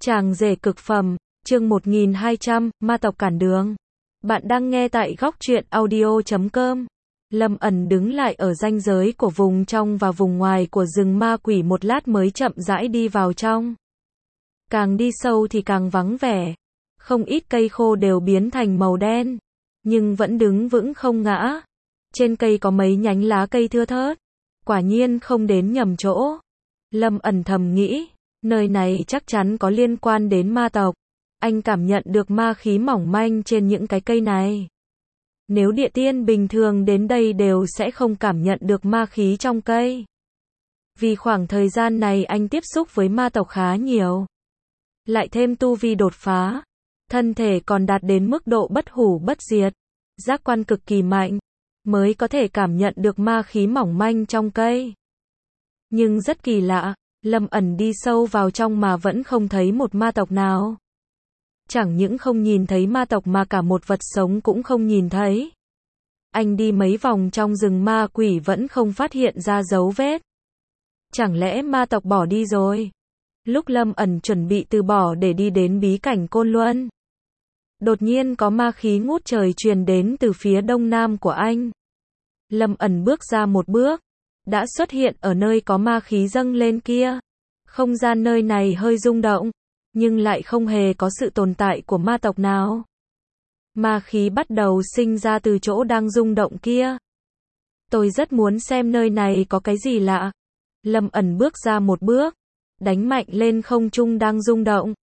Chàng rể cực phẩm, chương 1200, ma tộc cản đường. Bạn đang nghe tại góc truyện audio.com. Lâm ẩn đứng lại ở ranh giới của vùng trong và vùng ngoài của rừng ma quỷ một lát mới chậm rãi đi vào trong. Càng đi sâu thì càng vắng vẻ. Không ít cây khô đều biến thành màu đen, nhưng vẫn đứng vững không ngã. Trên cây có mấy nhánh lá cây thưa thớt. Quả nhiên không đến nhầm chỗ. Lâm ẩn thầm nghĩ, nơi này chắc chắn có liên quan đến ma tộc. Anh cảm nhận được ma khí mỏng manh trên những cái cây này. Nếu địa tiên bình thường đến đây đều sẽ không cảm nhận được ma khí trong cây. Vì khoảng thời gian này anh tiếp xúc với ma tộc khá nhiều. Lại thêm tu vi đột phá. Thân thể còn đạt đến mức độ bất hủ bất diệt. Giác quan cực kỳ mạnh. Mới có thể cảm nhận được ma khí mỏng manh trong cây. Nhưng rất kỳ lạ. Lâm ẩn đi sâu vào trong mà vẫn không thấy một ma tộc nào. Chẳng những không nhìn thấy ma tộc mà cả một vật sống cũng không nhìn thấy. Anh đi mấy vòng trong rừng ma quỷ vẫn không phát hiện ra dấu vết. Chẳng lẽ ma tộc bỏ đi rồi? Lúc Lâm ẩn chuẩn bị từ bỏ để đi đến bí cảnh Côn Luân, đột nhiên có ma khí ngút trời truyền đến từ phía đông nam của anh. Lâm ẩn bước ra một bước, đã xuất hiện ở nơi có ma khí dâng lên kia. Không gian nơi này hơi rung động, nhưng lại không hề có sự tồn tại của ma tộc nào. Ma khí bắt đầu sinh ra từ chỗ đang rung động kia. Tôi rất muốn xem nơi này có cái gì lạ. Lâm ẩn bước ra một bước, đánh mạnh lên không trung đang rung động.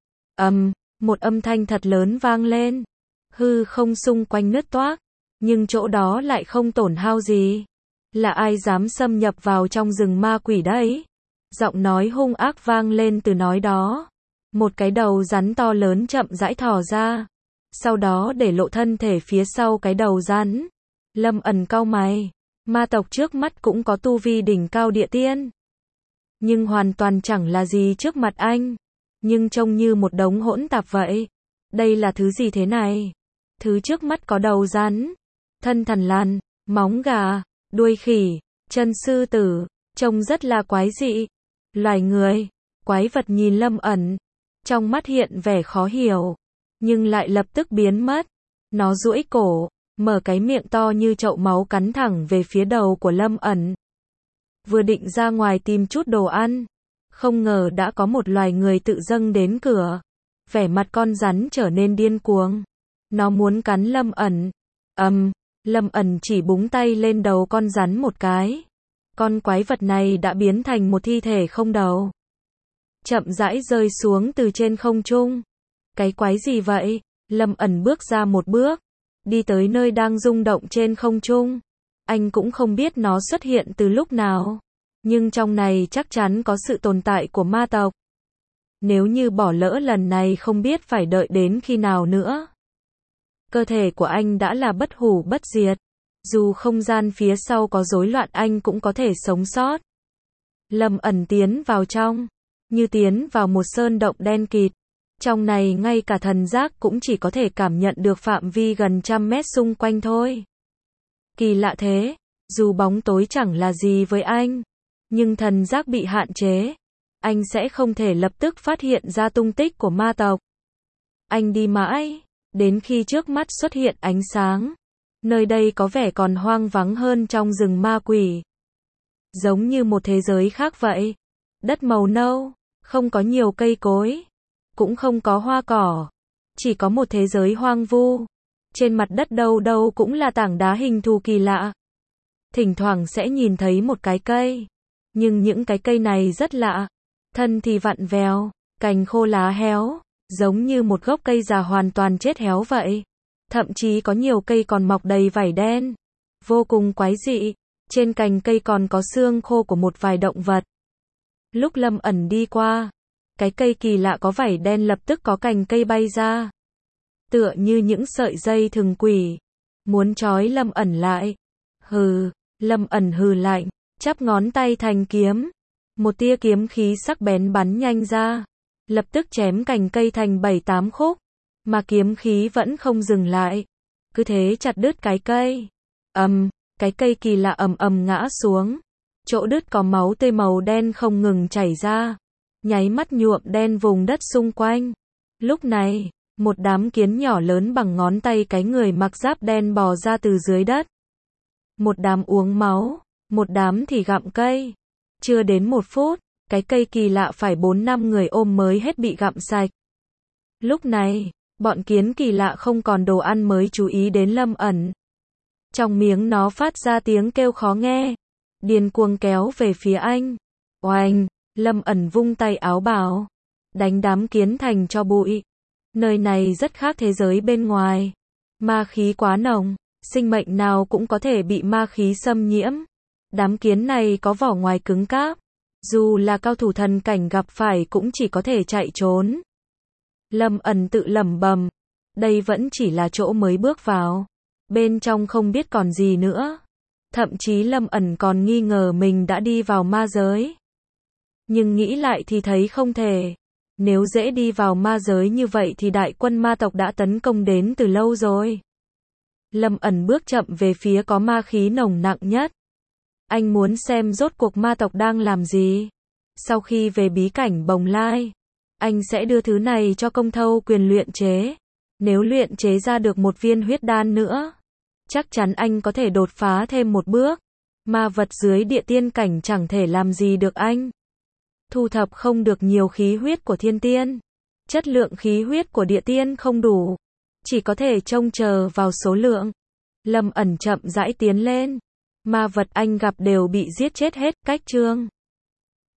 Một âm thanh thật lớn vang lên. Hư không xung quanh nứt toác, nhưng chỗ đó lại không tổn hao gì. Là ai dám xâm nhập vào trong rừng ma quỷ đấy? Giọng nói hung ác vang lên từ nói đó. Một cái đầu rắn to lớn chậm rãi thò ra. Sau đó để lộ thân thể phía sau cái đầu rắn. Lâm ẩn cau mày. Ma tộc trước mắt cũng có tu vi đỉnh cao địa tiên. Nhưng hoàn toàn chẳng là gì trước mặt anh. Nhưng trông như một đống hỗn tạp vậy. Đây là thứ gì thế này? Thứ trước mắt có đầu rắn, thân thằn lằn, móng gà, đuôi khỉ, chân sư tử, trông rất là quái dị. Loài người, quái vật nhìn Lâm ẩn, trong mắt hiện vẻ khó hiểu, nhưng lại lập tức biến mất. Nó duỗi cổ, mở cái miệng to như chậu máu cắn thẳng về phía đầu của Lâm ẩn. Vừa định ra ngoài tìm chút đồ ăn, không ngờ đã có một loài người tự dâng đến cửa. Vẻ mặt con rắn trở nên điên cuồng. Nó muốn cắn Lâm ẩn. Lâm ẩn chỉ búng tay lên đầu con rắn một cái. Con quái vật này đã biến thành một thi thể không đầu. Chậm rãi rơi xuống từ trên không trung. Cái quái gì vậy? Lâm ẩn bước ra một bước, đi tới nơi đang rung động trên không trung. Anh cũng không biết nó xuất hiện từ lúc nào. Nhưng trong này chắc chắn có sự tồn tại của ma tộc. Nếu như bỏ lỡ lần này không biết phải đợi đến khi nào nữa. Cơ thể của anh đã là bất hủ bất diệt. Dù không gian phía sau có rối loạn anh cũng có thể sống sót. Lâm ẩn tiến vào trong, như tiến vào một sơn động đen kịt. Trong này ngay cả thần giác cũng chỉ có thể cảm nhận được phạm vi gần trăm mét xung quanh thôi. Kỳ lạ thế, dù bóng tối chẳng là gì với anh, nhưng thần giác bị hạn chế. Anh sẽ không thể lập tức phát hiện ra tung tích của ma tộc. Anh đi mãi, đến khi trước mắt xuất hiện ánh sáng. Nơi đây có vẻ còn hoang vắng hơn trong rừng ma quỷ. Giống như một thế giới khác vậy. Đất màu nâu, không có nhiều cây cối, cũng không có hoa cỏ. Chỉ có một thế giới hoang vu. Trên mặt đất đâu đâu cũng là tảng đá hình thù kỳ lạ. Thỉnh thoảng sẽ nhìn thấy một cái cây. Nhưng những cái cây này rất lạ. Thân thì vặn vẹo, cành khô lá héo, giống như một gốc cây già hoàn toàn chết héo vậy. Thậm chí có nhiều cây còn mọc đầy vảy đen. Vô cùng quái dị. Trên cành cây còn có xương khô của một vài động vật. Lúc Lâm ẩn đi qua, cái cây kỳ lạ có vảy đen lập tức có cành cây bay ra. Tựa như những sợi dây thừng quỷ. Muốn trói Lâm ẩn lại. Hừ, Lâm ẩn hừ lạnh, chắp ngón tay thành kiếm. Một tia kiếm khí sắc bén bắn nhanh ra. Lập tức chém cành cây thành 7-8 khúc. Mà kiếm khí vẫn không dừng lại. Cứ thế chặt đứt cái cây. Cái cây kỳ lạ ầm ầm ngã xuống. Chỗ đứt có máu tươi màu đen không ngừng chảy ra. nháy mắt nhuộm đen vùng đất xung quanh. Lúc này, một đám kiến nhỏ lớn bằng ngón tay cái người mặc giáp đen bò ra từ dưới đất. Một đám uống máu, một đám thì gặm cây. Chưa đến 1 phút, cái cây kỳ lạ phải 4-5 người ôm mới hết bị gặm sạch. Lúc này, bọn kiến kỳ lạ không còn đồ ăn mới chú ý đến Lâm ẩn. Trong miếng nó phát ra tiếng kêu khó nghe, điên cuồng kéo về phía anh. Oanh, Lâm ẩn vung tay áo bảo, đánh đám kiến thành tro bụi. Nơi này rất khác thế giới bên ngoài. Ma khí quá nồng, sinh mệnh nào cũng có thể bị ma khí xâm nhiễm. Đám kiến này có vỏ ngoài cứng cáp, dù là cao thủ thần cảnh gặp phải cũng chỉ có thể chạy trốn. Lâm ẩn tự lẩm bẩm, đây vẫn chỉ là chỗ mới bước vào, bên trong không biết còn gì nữa. Thậm chí Lâm ẩn còn nghi ngờ mình đã đi vào ma giới. Nhưng nghĩ lại thì thấy không thể. Nếu dễ đi vào ma giới như vậy thì đại quân ma tộc đã tấn công đến từ lâu rồi. Lâm ẩn bước chậm về phía có ma khí nồng nặng nhất. Anh muốn xem rốt cuộc ma tộc đang làm gì. Sau khi về bí cảnh Bồng Lai, anh sẽ đưa thứ này cho Công Thâu Quyền luyện chế. Nếu luyện chế ra được một viên huyết đan nữa, chắc chắn anh có thể đột phá thêm một bước. Ma vật dưới địa tiên cảnh chẳng thể làm gì được anh. Thu thập không được nhiều khí huyết của thiên tiên. Chất lượng khí huyết của địa tiên không đủ. Chỉ có thể trông chờ vào số lượng. Lâm ẩn chậm rãi tiến lên. Ma vật anh gặp đều bị giết chết hết, cách chương.